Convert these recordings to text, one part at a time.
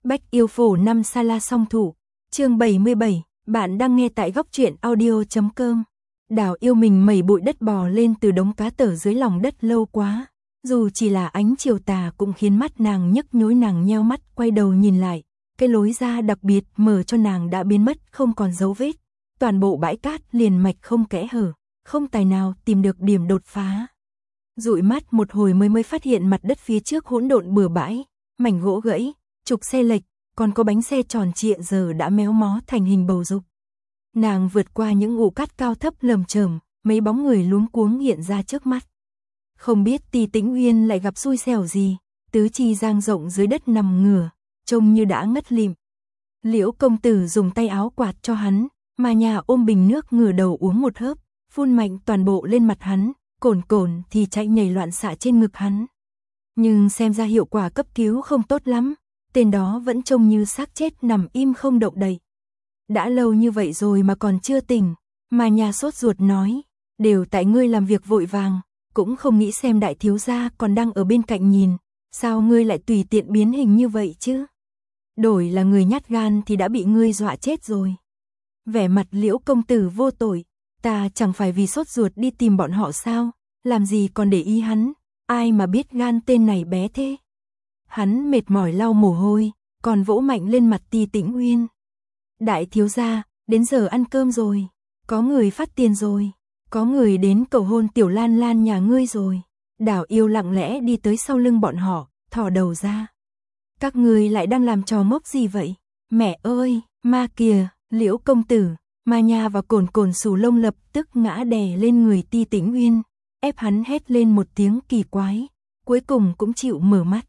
Bách yêu phổ 5 Sala song thủ, chương 77, bạn đang nghe tại góc truyện audio.com. Đào yêu mình mẩy bụi đất bò lên từ đống cá tở dưới lòng đất lâu quá, dù chỉ là ánh chiều tà cũng khiến mắt nàng nhức nhối, nàng nheo mắt quay đầu nhìn lại, cái lối ra đặc biệt mở cho nàng đã biến mất không còn dấu vết, toàn bộ bãi cát liền mạch không kẽ hở, không tài nào tìm được điểm đột phá. Dụi mắt một hồi mới phát hiện mặt đất phía trước hỗn độn bừa bãi, mảnh gỗ gãy, trục xe lệch, còn có bánh xe tròn trịa giờ đã méo mó thành hình bầu dục. Nàng vượt qua những ụ cát cao thấp lởm chởm, mấy bóng người luống cuống hiện ra trước mắt. Không biết Tỳ Tĩnh Uyên lại gặp xui xẻo gì, tứ chi dang rộng dưới đất nằm ngửa, trông như đã ngất lịm. Liễu công tử dùng tay áo quạt cho hắn, mà nhà ôm bình nước ngửa đầu uống một hớp, phun mạnh toàn bộ lên mặt hắn, cồn cồn thì chạy nhảy loạn xạ trên ngực hắn. Nhưng xem ra hiệu quả cấp cứu không tốt lắm, tên đó vẫn trông như xác chết nằm im không động đậy. Đã lâu như vậy rồi mà còn chưa tỉnh, mà nhà sốt ruột nói, đều tại ngươi làm việc vội vàng, cũng không nghĩ xem đại thiếu gia còn đang ở bên cạnh nhìn, sao ngươi lại tùy tiện biến hình như vậy chứ? Đổi là người nhát gan thì đã bị ngươi dọa chết rồi. Vẻ mặt Liễu công tử vô tội, ta chẳng phải vì sốt ruột đi tìm bọn họ sao, làm gì còn để ý hắn, ai mà biết gan tên này bé thế. Hắn mệt mỏi lau mồ hôi, còn vỗ mạnh lên mặt Tỳ Tĩnh Uyên. Đại thiếu gia, đến giờ ăn cơm rồi, có người phát tiền rồi, có người đến cầu hôn tiểu Lan Lan nhà ngươi rồi. Đào yêu lặng lẽ đi tới sau lưng bọn họ, thò đầu ra. Các ngươi lại đang làm trò mốc gì vậy? Mẹ ơi, ma kìa, Liễu công tử, ma nha và cồn cồn xù lông lập tức ngã đè lên người Tỳ Tĩnh Uyên, ép hắn hét lên một tiếng kỳ quái, cuối cùng cũng chịu mở mắt.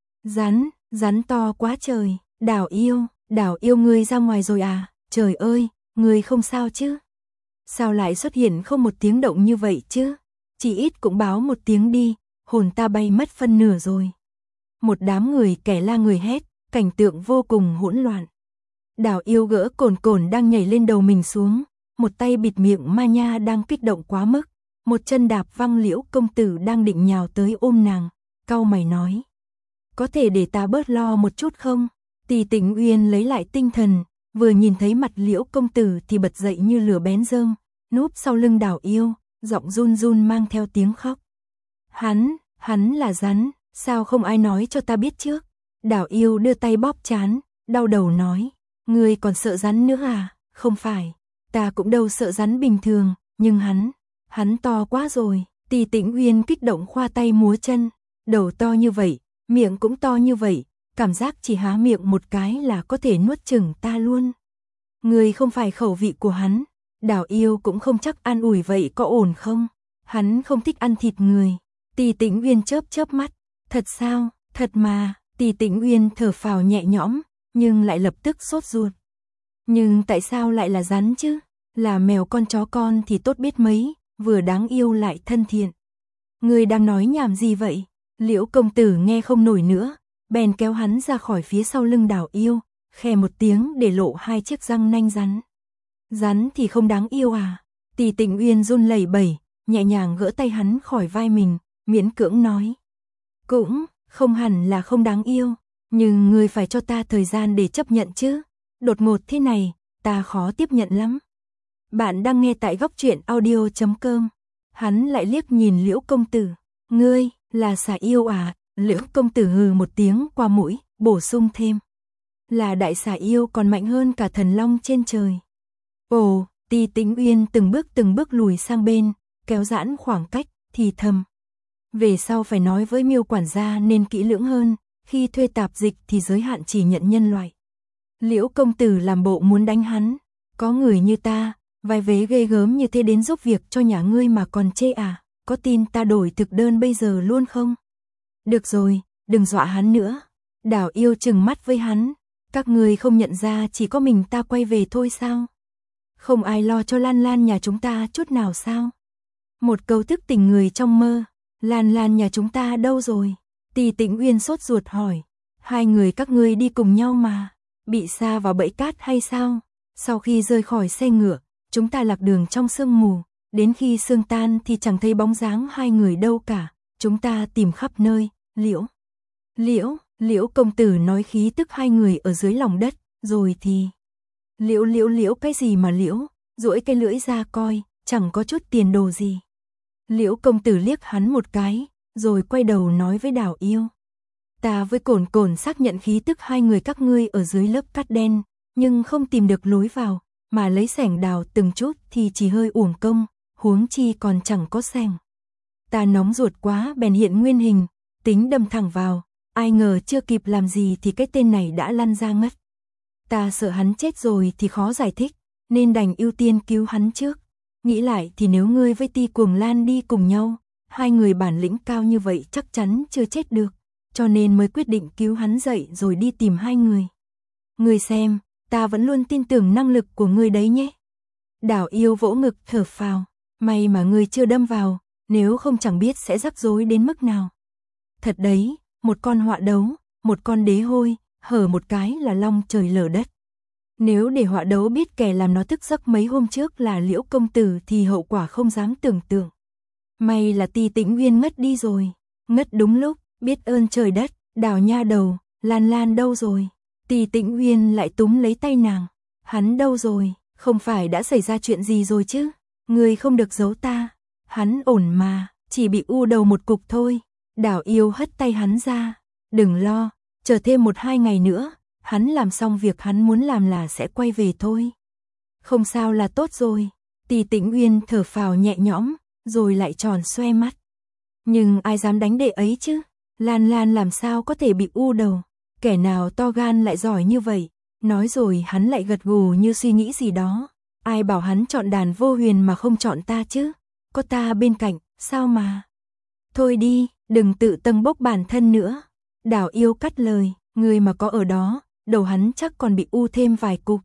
Rắn to quá trời, Đào yêu ngươi ra ngoài rồi à, trời ơi, ngươi không sao chứ? Sao lại xuất hiện không một tiếng động như vậy chứ? Chỉ ít cũng báo một tiếng đi, hồn ta bay mất phân nửa rồi. Một đám người kẻ la người hét, cảnh tượng vô cùng hỗn loạn. Đào yêu gỡ cồn cồn đang nhảy lên đầu mình xuống, một tay bịt miệng ma nha đang kích động quá mức, một chân đạp văng Liễu công tử đang định nhào tới ôm nàng, cau mày nói. Có thể để ta bớt lo một chút không? Tỳ Tĩnh Uyên lấy lại tinh thần, vừa nhìn thấy mặt Liễu công tử thì bật dậy như lửa bén rơm, núp sau lưng Đào yêu, giọng run run mang theo tiếng khóc. Hắn là rắn, sao không ai nói cho ta biết trước? Đào yêu đưa tay bóp trán, đau đầu nói, ngươi còn sợ rắn nữa à? Không phải, ta cũng đâu sợ rắn bình thường, nhưng hắn to quá rồi. Tỳ Tĩnh Uyên kích động khoa tay múa chân, đầu to như vậy, miệng cũng to như vậy, cảm giác chỉ há miệng một cái là có thể nuốt chửng ta luôn. Ngươi không phải khẩu vị của hắn, Đào yêu cũng không chắc an ủi vậy có ổn không? Hắn không thích ăn thịt người. Tỳ Tĩnh Uyên chớp mắt, thật sao, thật mà. Tỳ Tĩnh Uyên thở phào nhẹ nhõm, nhưng lại lập tức sốt ruột. Nhưng tại sao lại là rắn chứ? Là mèo con chó con thì tốt biết mấy, vừa đáng yêu lại thân thiện. Ngươi đang nói nhảm gì vậy? Liễu công tử nghe không nổi nữa, bèn kéo hắn ra khỏi phía sau lưng Đào yêu, khè một tiếng để lộ hai chiếc răng nanh rắn. Rắn thì không đáng yêu à? Tỳ Tĩnh Uyên run lẩy bẩy, nhẹ nhàng gỡ tay hắn khỏi vai mình, miễn cưỡng nói. Cũng không hẳn là không đáng yêu, nhưng ngươi phải cho ta thời gian để chấp nhận chứ. Đột ngột thế này, ta khó tiếp nhận lắm. Bạn đang nghe tại góc truyện audio.com. Hắn lại liếc nhìn Liễu công tử. Ngươi, là xà yêu à? Liễu công tử hừ một tiếng qua mũi, bổ sung thêm. Là đại xà yêu còn mạnh hơn cả thần long trên trời. Ồ, Tỳ Tĩnh Uyên từng bước lùi sang bên, kéo giãn khoảng cách, thì thầm. Về sau phải nói với Miêu quản gia nên kỹ lưỡng hơn, khi thuê tạp dịch thì giới hạn chỉ nhận nhân loại. Liễu công tử làm bộ muốn đánh hắn, có người như ta, vai vế ghê gớm như thế đến giúp việc cho nhà ngươi mà còn chê à, có tin ta đổi thực đơn bây giờ luôn không? Được rồi, đừng dọa hắn nữa. Đào yêu trừng mắt với hắn, các ngươi không nhận ra chỉ có mình ta quay về thôi sao? Không ai lo cho Lan Lan nhà chúng ta chút nào sao? Một câu thức tỉnh người trong mơ. Lan Lan nhà chúng ta đâu rồi? Tỳ Tĩnh Uyên sốt ruột hỏi. Hai người các ngươi đi cùng nhau mà, bị sa vào bẫy cát hay sao? Sau khi rời khỏi xe ngựa, chúng ta lạc đường trong sương mù, đến khi sương tan thì chẳng thấy bóng dáng hai người đâu cả. Chúng ta tìm khắp nơi. Liễu công tử nói khí tức hai người ở dưới lòng đất, rồi thì... Liễu cái gì mà liễu, duỗi cái lưỡi ra coi, chẳng có chút tiền đồ gì. Liễu công tử liếc hắn một cái, rồi quay đầu nói với Đào Yêu. Ta với Cổn Cổn xác nhận khí tức hai người các ngươi ở dưới lớp cát đen, nhưng không tìm được lối vào, mà lấy xẻng đào từng chút thì chỉ hơi uổng công, huống chi còn chẳng có xẻng. Ta nóng ruột quá bèn hiện nguyên hình, tính đâm thẳng vào, ai ngờ chưa kịp làm gì thì cái tên này đã lăn ra ngất. Ta sợ hắn chết rồi thì khó giải thích, nên đành ưu tiên cứu hắn trước. Nghĩ lại thì nếu ngươi với Ti Cuồng Lan đi cùng nhau, hai người bản lĩnh cao như vậy chắc chắn chưa chết được, cho nên mới quyết định cứu hắn dậy rồi đi tìm hai người. Ngươi xem, ta vẫn luôn tin tưởng năng lực của ngươi đấy nhé. Đào Yêu vỗ ngực thở phào, may mà ngươi chưa đâm vào, nếu không chẳng biết sẽ rắc rối đến mức nào. Thật đấy, một con họa đấu, một con đế hôi, hở một cái là long trời lở đất. Nếu để họa đấu biết kẻ làm nó thức giấc mấy hôm trước là Liễu công tử thì hậu quả không dám tưởng tượng. May là Ti Tĩnh Uyên ngất đi rồi, ngất đúng lúc, biết ơn trời đất. Đào nha đầu, Lan Lan đâu rồi? Ti Tĩnh Uyên lại túm lấy tay nàng. Hắn đâu rồi, không phải đã xảy ra chuyện gì rồi chứ? Ngươi không được giấu ta. Hắn ổn mà, chỉ bị u đầu một cục thôi. Đào Yêu hất tay hắn ra. Đừng lo, chờ thêm 1-2 ngày nữa, hắn làm xong việc hắn muốn làm là sẽ quay về thôi. Không sao là tốt rồi. Ti Tĩnh Uyên thở phào nhẹ nhõm, rồi lại tròn xoe mắt. Nhưng ai dám đánh đệ ấy chứ? Lan Lan làm sao có thể bị u đầu? Kẻ nào to gan lại giỏi như vậy? Nói rồi hắn lại gật gù như suy nghĩ gì đó. Ai bảo hắn chọn Đàn Vô Huyền mà không chọn ta chứ? Có ta bên cạnh, sao mà? Thôi đi, đừng tự tâng bốc bản thân nữa. Đào Yêu cắt lời, người mà có ở đó, đầu hắn chắc còn bị u thêm vài cục.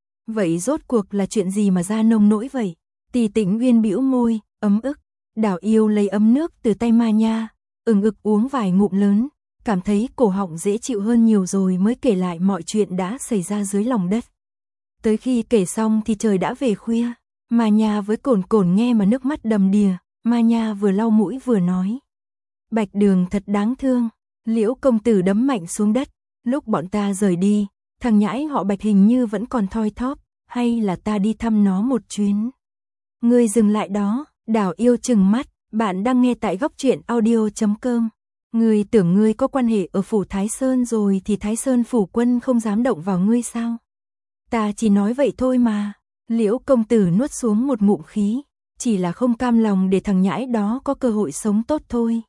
Vậy rốt cuộc là chuyện gì mà ra nông nỗi vậy? Ti Tĩnh Uyên bĩu môi, ấm ức. Đào Yêu lấy ấm nước từ tay Ma Nha, ực uống vài ngụm lớn, cảm thấy cổ họng dễ chịu hơn nhiều rồi mới kể lại mọi chuyện đã xảy ra dưới lòng đất. Tới khi kể xong thì trời đã về khuya, Ma Nha với Cổn Cổn nghe mà nước mắt đầm đìa. Ma Nha vừa lau mũi vừa nói: Bạch Đường thật đáng thương. Liễu công tử đấm mạnh xuống đất. Lúc bọn ta rời đi, thằng nhãi họ Bạch hình như vẫn còn thoi thóp, hay là ta đi thăm nó một chuyến? Ngươi dừng lại đó. Đào Yêu trừng mắt. Bạn đang nghe tại Góc Truyện Audio.com. Ngươi tưởng ngươi có quan hệ ở phủ Thái Sơn rồi thì Thái Sơn phủ quân không dám động vào ngươi sao? Ta chỉ nói vậy thôi mà. Liễu công tử nuốt xuống một ngụm khí, chỉ là không cam lòng để thằng nhãi đó có cơ hội sống tốt thôi.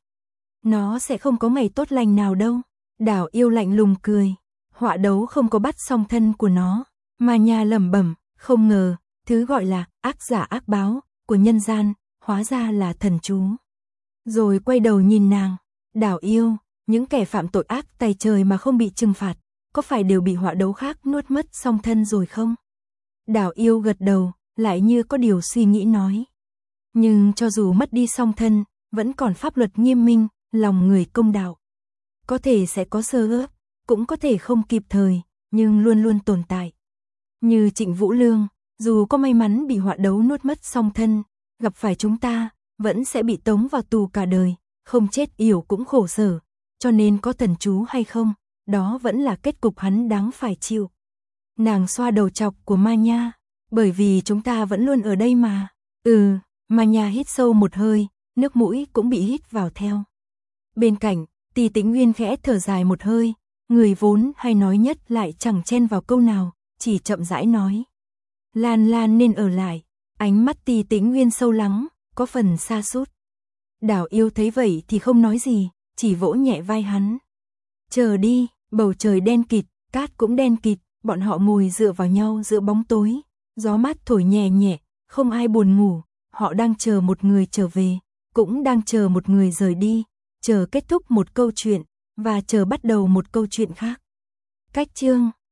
Nó sẽ không có ngày tốt lành nào đâu. Đào Yêu lạnh lùng cười. Họa đấu không có bắt song thân của nó. Ma Nha lẩm bẩm, không ngờ, thứ gọi là ác giả ác báo của nhân gian, hóa ra là thần chú. Rồi quay đầu nhìn nàng. Đào Yêu, những kẻ phạm tội ác tày trời mà không bị trừng phạt, có phải đều bị họa đấu khác nuốt mất song thân rồi không? Đào Yêu gật đầu, lại như có điều suy nghĩ nói. Nhưng cho dù mất đi song thân, vẫn còn pháp luật nghiêm minh, lòng người công đạo. Có thể sẽ có sơ hấp, cũng có thể không kịp thời, nhưng luôn luôn tồn tại. Như Trịnh Vũ Lương, dù có may mắn bị họa đấu nuốt mất song thân, gặp phải chúng ta, vẫn sẽ bị tống vào tù cả đời, không chết yểu cũng khổ sở, cho nên có thần chú hay không, đó vẫn là kết cục hắn đáng phải chịu. Nàng xoa đầu chọc của Ma Nha, bởi vì chúng ta vẫn luôn ở đây mà. Ma Nha hít sâu một hơi, nước mũi cũng bị hít vào theo. Bên cạnh, Ti Tĩnh Uyên khẽ thở dài một hơi, người vốn hay nói nhất lại chẳng chen vào câu nào, chỉ chậm rãi nói. Lan Lan nên ở lại. Ánh mắt Ti Tĩnh Uyên sâu lắng, có phần sa sút. Đào Yêu thấy vậy thì không nói gì, chỉ vỗ nhẹ vai hắn. Chờ đi, bầu trời đen kịt, cát cũng đen kịt, bọn họ ngồi dựa vào nhau giữa bóng tối, gió mát thổi nhẹ nhẹ, không ai buồn ngủ, họ đang chờ một người trở về, cũng đang chờ một người rời đi, chờ kết thúc một câu chuyện, và chờ bắt đầu một câu chuyện khác. Cách chương